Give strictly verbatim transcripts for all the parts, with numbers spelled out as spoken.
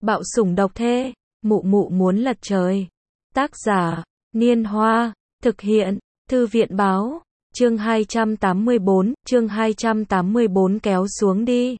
Bạo sủng độc thê, mụ mụ muốn lật trời. Tác giả, Niên Hoa, thực hiện, Thư viện Báo, chương hai trăm tám mươi bốn, chương hai trăm tám mươi bốn kéo xuống đi.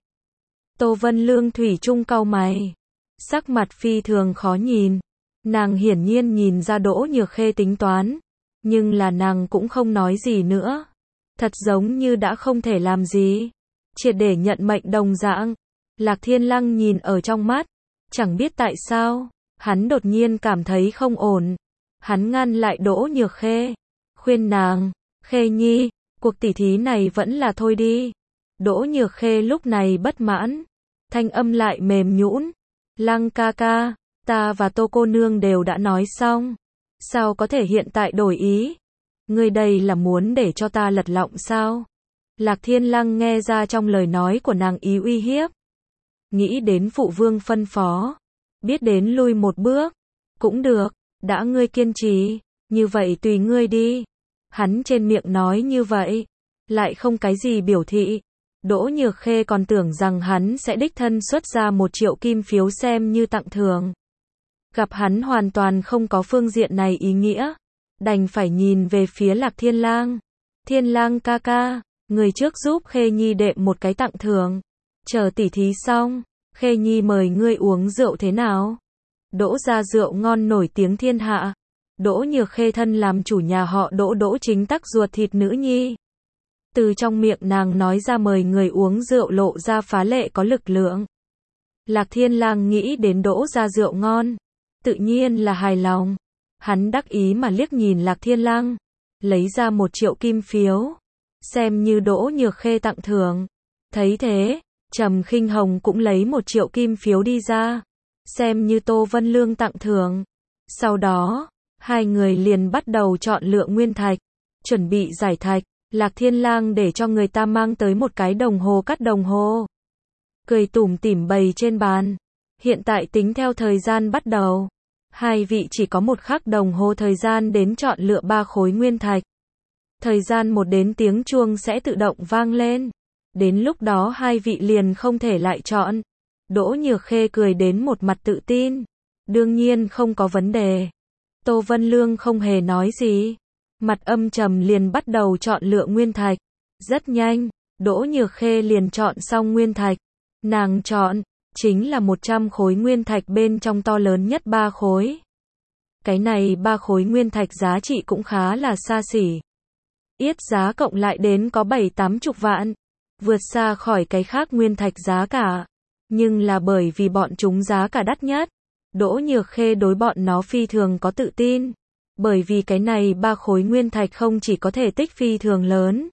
Tô Vân Lương thủy chung cau mày, sắc mặt phi thường khó nhìn. Nàng hiển nhiên nhìn ra Đỗ Nhược Khê tính toán, nhưng là nàng cũng không nói gì nữa. Thật giống như đã không thể làm gì, triệt để nhận mệnh đồng dạng. Lạc Thiên Lăng nhìn ở trong mắt, chẳng biết tại sao, hắn đột nhiên cảm thấy không ổn. Hắn ngăn lại Đỗ Nhược Khê, khuyên nàng, Khê Nhi, cuộc tỉ thí này vẫn là thôi đi. Đỗ Nhược Khê lúc này bất mãn, thanh âm lại mềm nhũn, Lăng ca ca, ta và Tô cô nương đều đã nói xong, sao có thể hiện tại đổi ý? Ngươi đây là muốn để cho ta lật lọng sao? Lạc Thiên Lăng nghe ra trong lời nói của nàng ý uy hiếp. Nghĩ đến phụ vương phân phó, biết đến lui một bước, cũng được, đã ngươi kiên trì, như vậy tùy ngươi đi. Hắn trên miệng nói như vậy, lại không cái gì biểu thị. Đỗ Nhược Khê còn tưởng rằng hắn sẽ đích thân xuất ra một triệu kim phiếu xem như tặng thưởng. Gặp hắn hoàn toàn không có phương diện này ý nghĩa, đành phải nhìn về phía Lạc Thiên Lang. Thiên Lang ca ca, người trước giúp Khê Nhi đệm một cái tặng thưởng. Chờ tỉ thí xong, Khê Nhi mời ngươi uống rượu thế nào? Đỗ gia rượu ngon nổi tiếng thiên hạ. Đỗ Nhược Khê thân làm chủ nhà họ Đỗ Đỗ Chính Tắc ruột thịt nữ nhi. Từ trong miệng nàng nói ra mời người uống rượu lộ ra phá lệ có lực lượng. Lạc Thiên Lang nghĩ đến Đỗ gia rượu ngon, tự nhiên là hài lòng. Hắn đắc ý mà liếc nhìn Lạc Thiên Lang, lấy ra một triệu kim phiếu, xem như Đỗ Nhược Khê tặng thưởng. Thấy thế, Trầm Khinh Hồng cũng lấy một triệu kim phiếu đi ra, xem như Tô Vân Lương tặng thưởng. Sau đó, hai người liền bắt đầu chọn lựa nguyên thạch, chuẩn bị giải thạch. Lạc Thiên Lang để cho người ta mang tới một cái đồng hồ cắt đồng hồ, cười tủm tỉm bày trên bàn. Hiện tại tính theo thời gian bắt đầu, hai vị chỉ có một khắc đồng hồ thời gian đến chọn lựa ba khối nguyên thạch. Thời gian một đến tiếng chuông sẽ tự động vang lên, đến lúc đó hai vị liền không thể lại chọn. Đỗ Nhược Khê cười đến một mặt tự tin, đương nhiên không có vấn đề. Tô Vân Lương không hề nói gì, mặt âm trầm liền bắt đầu chọn lựa nguyên thạch. Rất nhanh, Đỗ Nhược Khê liền chọn xong nguyên thạch. Nàng chọn, chính là một trăm khối nguyên thạch bên trong to lớn nhất ba khối. Cái này ba khối nguyên thạch giá trị cũng khá là xa xỉ. Yết giá cộng lại đến có bảy tám chục vạn, vượt xa khỏi cái khác nguyên thạch giá cả. Nhưng là bởi vì bọn chúng giá cả đắt nhất, Đỗ Nhược Khê đối bọn nó phi thường có tự tin. Bởi vì cái này ba khối nguyên thạch không chỉ có thể tích phi thường lớn,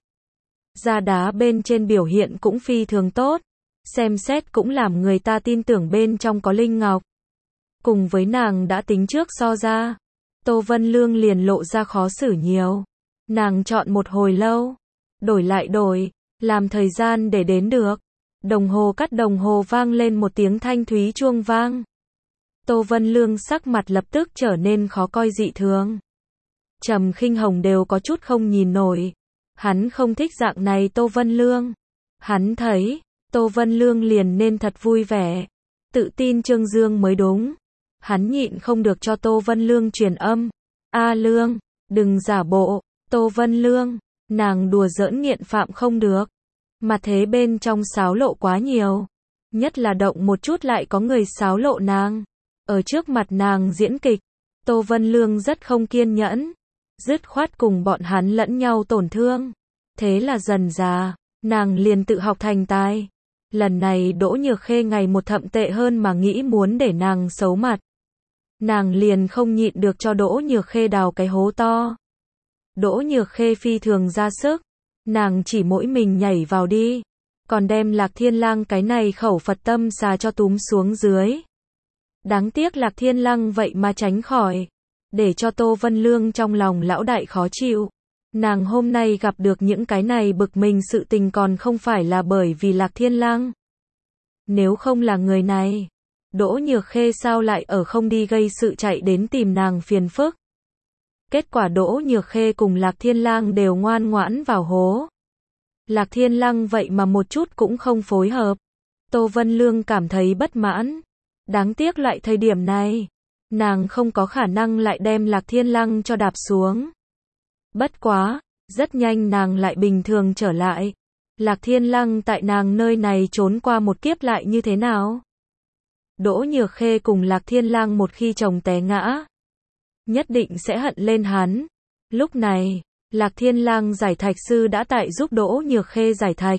da đá bên trên biểu hiện cũng phi thường tốt, xem xét cũng làm người ta tin tưởng bên trong có linh ngọc. Cùng với nàng đã tính trước so ra, Tô Vân Lương liền lộ ra khó xử nhiều. Nàng chọn một hồi lâu, đổi lại đổi, làm thời gian để đến được. Đồng hồ cắt đồng hồ vang lên một tiếng thanh thúy chuông vang. Tô Vân Lương sắc mặt lập tức trở nên khó coi dị thường. Trầm Khinh Hồng đều có chút không nhìn nổi. Hắn không thích dạng này Tô Vân Lương. Hắn thấy, Tô Vân Lương liền nên thật vui vẻ, tự tin trương dương mới đúng. Hắn nhịn không được cho Tô Vân Lương truyền âm. A Lương, đừng giả bộ, Tô Vân Lương, nàng đùa giỡn nghiện phạm không được. Mà thế bên trong xáo lộ quá nhiều. Nhất là động một chút lại có người xáo lộ nàng. Ở trước mặt nàng diễn kịch, Tô Vân Lương rất không kiên nhẫn, dứt khoát cùng bọn hắn lẫn nhau tổn thương. Thế là dần dà, nàng liền tự học thành tài. Lần này Đỗ Nhược Khê ngày một thậm tệ hơn mà nghĩ muốn để nàng xấu mặt. Nàng liền không nhịn được cho Đỗ Nhược Khê đào cái hố to. Đỗ Nhược Khê phi thường ra sức, nàng chỉ mỗi mình nhảy vào đi, còn đem Lạc Thiên Lang cái này khẩu Phật tâm xà cho túm xuống dưới. Đáng tiếc Lạc Thiên Lăng vậy mà tránh khỏi, để cho Tô Vân Lương trong lòng lão đại khó chịu. Nàng hôm nay gặp được những cái này bực mình sự tình còn không phải là bởi vì Lạc Thiên Lăng. Nếu không là người này, Đỗ Nhược Khê sao lại ở không đi gây sự chạy đến tìm nàng phiền phức. Kết quả Đỗ Nhược Khê cùng Lạc Thiên Lang đều ngoan ngoãn vào hố. Lạc Thiên Lăng vậy mà một chút cũng không phối hợp. Tô Vân Lương cảm thấy bất mãn. Đáng tiếc loại thời điểm này, nàng không có khả năng lại đem Lạc Thiên Lăng cho đạp xuống. Bất quá, rất nhanh nàng lại bình thường trở lại. Lạc Thiên Lăng tại nàng nơi này trốn qua một kiếp lại như thế nào? Đỗ Nhược Khê cùng Lạc Thiên Lăng một khi chồng té ngã, nhất định sẽ hận lên hắn. Lúc này, Lạc Thiên Lăng giải thạch sư đã tại giúp Đỗ Nhược Khê giải thạch.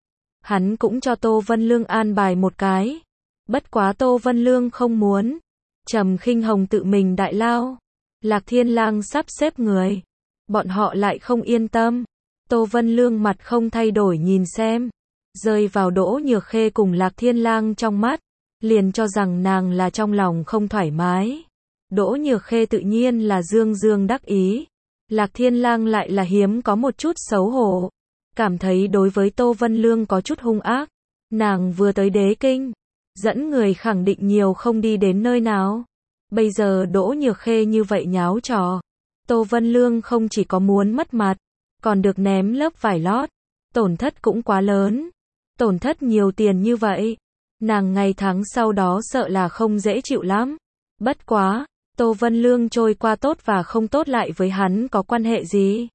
Hắn cũng cho Tô Vân Lương an bài một cái. Bất quá Tô Vân Lương không muốn. Trầm Khinh Hồng tự mình đại lao. Lạc Thiên Lăng sắp xếp người. Bọn họ lại không yên tâm. Tô Vân Lương mặt không thay đổi nhìn xem. Rơi vào Đỗ Nhược Khê cùng Lạc Thiên Lăng trong mắt. Liền cho rằng nàng là trong lòng không thoải mái. Đỗ Nhược Khê tự nhiên là dương dương đắc ý. Lạc Thiên Lăng lại là hiếm có một chút xấu hổ. Cảm thấy đối với Tô Vân Lương có chút hung ác. Nàng vừa tới đế kinh. Dẫn người khẳng định nhiều không đi đến nơi nào. Bây giờ Đỗ Nhược Khê như vậy nháo trò. Tô Vân Lương không chỉ có muốn mất mặt, còn được ném lớp vải lót. Tổn thất cũng quá lớn. Tổn thất nhiều tiền như vậy. Nàng ngày tháng sau đó sợ là không dễ chịu lắm. Bất quá, Tô Vân Lương trôi qua tốt và không tốt lại với hắn có quan hệ gì?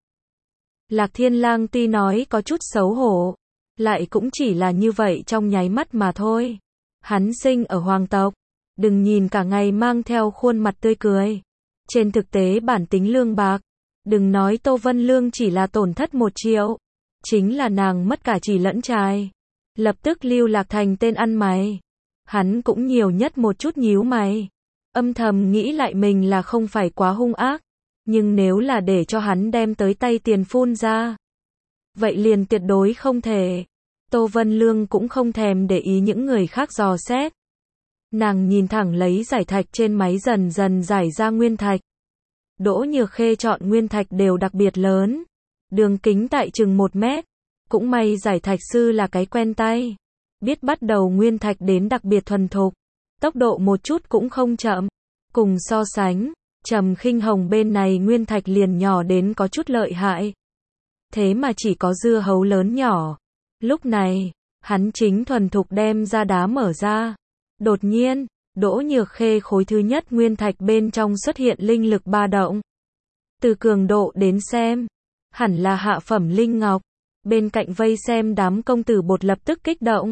Lạc Thiên Lang tuy nói có chút xấu hổ, lại cũng chỉ là như vậy trong nháy mắt mà thôi. Hắn sinh ở hoàng tộc, đừng nhìn cả ngày mang theo khuôn mặt tươi cười. Trên thực tế bản tính lương bạc, đừng nói Tô Vân Lương chỉ là tổn thất một triệu, chính là nàng mất cả chỉ lẫn trai. Lập tức lưu lạc thành tên ăn mày. Hắn cũng nhiều nhất một chút nhíu mày. Âm thầm nghĩ lại mình là không phải quá hung ác. Nhưng nếu là để cho hắn đem tới tay tiền phun ra, vậy liền tuyệt đối không thể. Tô Vân Lương cũng không thèm để ý những người khác dò xét. Nàng nhìn thẳng lấy giải thạch trên máy dần dần giải ra nguyên thạch. Đỗ Nhược Khê chọn nguyên thạch đều đặc biệt lớn. Đường kính tại chừng một mét. Cũng may giải thạch sư là cái quen tay. Biết bắt đầu nguyên thạch đến đặc biệt thuần thục. Tốc độ một chút cũng không chậm. Cùng so sánh, Trầm Khinh Hồng bên này nguyên thạch liền nhỏ đến có chút lợi hại. Thế mà chỉ có dưa hấu lớn nhỏ. Lúc này, hắn chính thuần thục đem ra đá mở ra. Đột nhiên, Đỗ Nhược Khê khối thứ nhất nguyên thạch bên trong xuất hiện linh lực ba động. Từ cường độ đến xem, hẳn là hạ phẩm linh ngọc. Bên cạnh vây xem đám công tử bột lập tức kích động.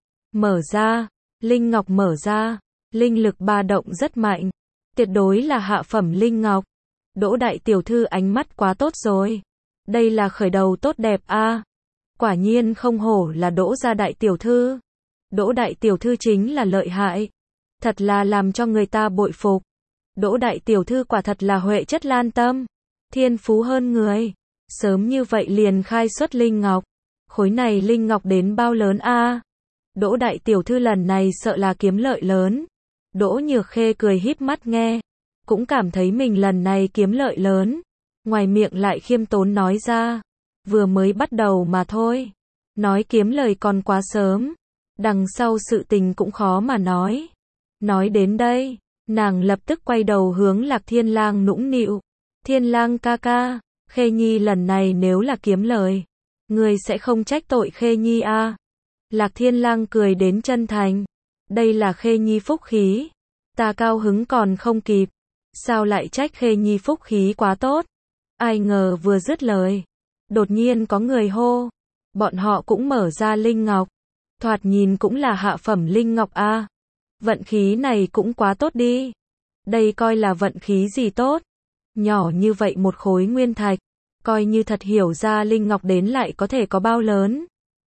Mở ra, linh ngọc mở ra, linh lực ba động rất mạnh. Tuyệt đối là hạ phẩm linh ngọc. Đỗ đại tiểu thư ánh mắt quá tốt rồi. Đây là khởi đầu tốt đẹp a. À, quả nhiên không hổ là Đỗ gia đại tiểu thư. Đỗ đại tiểu thư chính là lợi hại. Thật là làm cho người ta bội phục. Đỗ đại tiểu thư quả thật là huệ chất lan tâm. Thiên phú hơn người. Sớm như vậy liền khai xuất linh ngọc. Khối này linh ngọc đến bao lớn a? À, Đỗ đại tiểu thư lần này sợ là kiếm lợi lớn. Đỗ Nhược Khê cười híp mắt nghe. Cũng cảm thấy mình lần này kiếm lợi lớn. Ngoài miệng lại khiêm tốn nói ra. Vừa mới bắt đầu mà thôi. Nói kiếm lời còn quá sớm. Đằng sau sự tình cũng khó mà nói. Nói đến đây, nàng lập tức quay đầu hướng Lạc Thiên Lang nũng nịu. Thiên Lang ca ca, Khê Nhi lần này nếu là kiếm lời, ngươi sẽ không trách tội Khê Nhi a? À? Lạc Thiên Lang cười đến chân thành. Đây là Khê Nhi phúc khí. Ta cao hứng còn không kịp. Sao lại trách Khê Nhi phúc khí quá tốt? Ai ngờ vừa dứt lời, đột nhiên có người hô. Bọn họ cũng mở ra linh ngọc. Thoạt nhìn cũng là hạ phẩm linh ngọc a. À? Vận khí này cũng quá tốt đi. Đây coi là vận khí gì tốt. Nhỏ như vậy một khối nguyên thạch. Coi như thật hiểu ra linh ngọc đến lại có thể có bao lớn.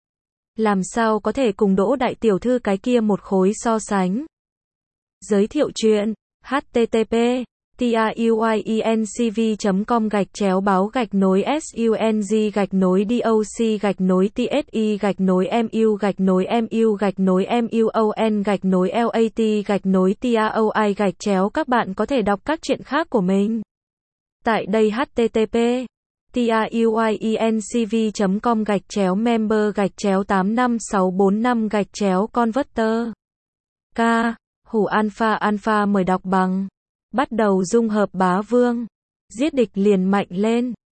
Làm sao có thể cùng Đỗ đại tiểu thư cái kia một khối so sánh. Giới thiệu chuyện. H T T P TAUIENCV chấm com gạch chéo báo gạch nối SUNG gạch nối DOC gạch nối TSI gạch nối MU gạch nối MU gạch nối MUON gạch nối LAT gạch nối TAOI gạch chéo. Các bạn có thể đọc các chuyện khác của mình tại đây. H T T P TAUIENCV chấm com gạch chéo member gạch chéo tám năm sáu bốn năm gạch chéo converter. K. Hủ Alpha Alpha mời đọc bằng. Bắt đầu dung hợp bá vương. Giết địch liền mạnh lên.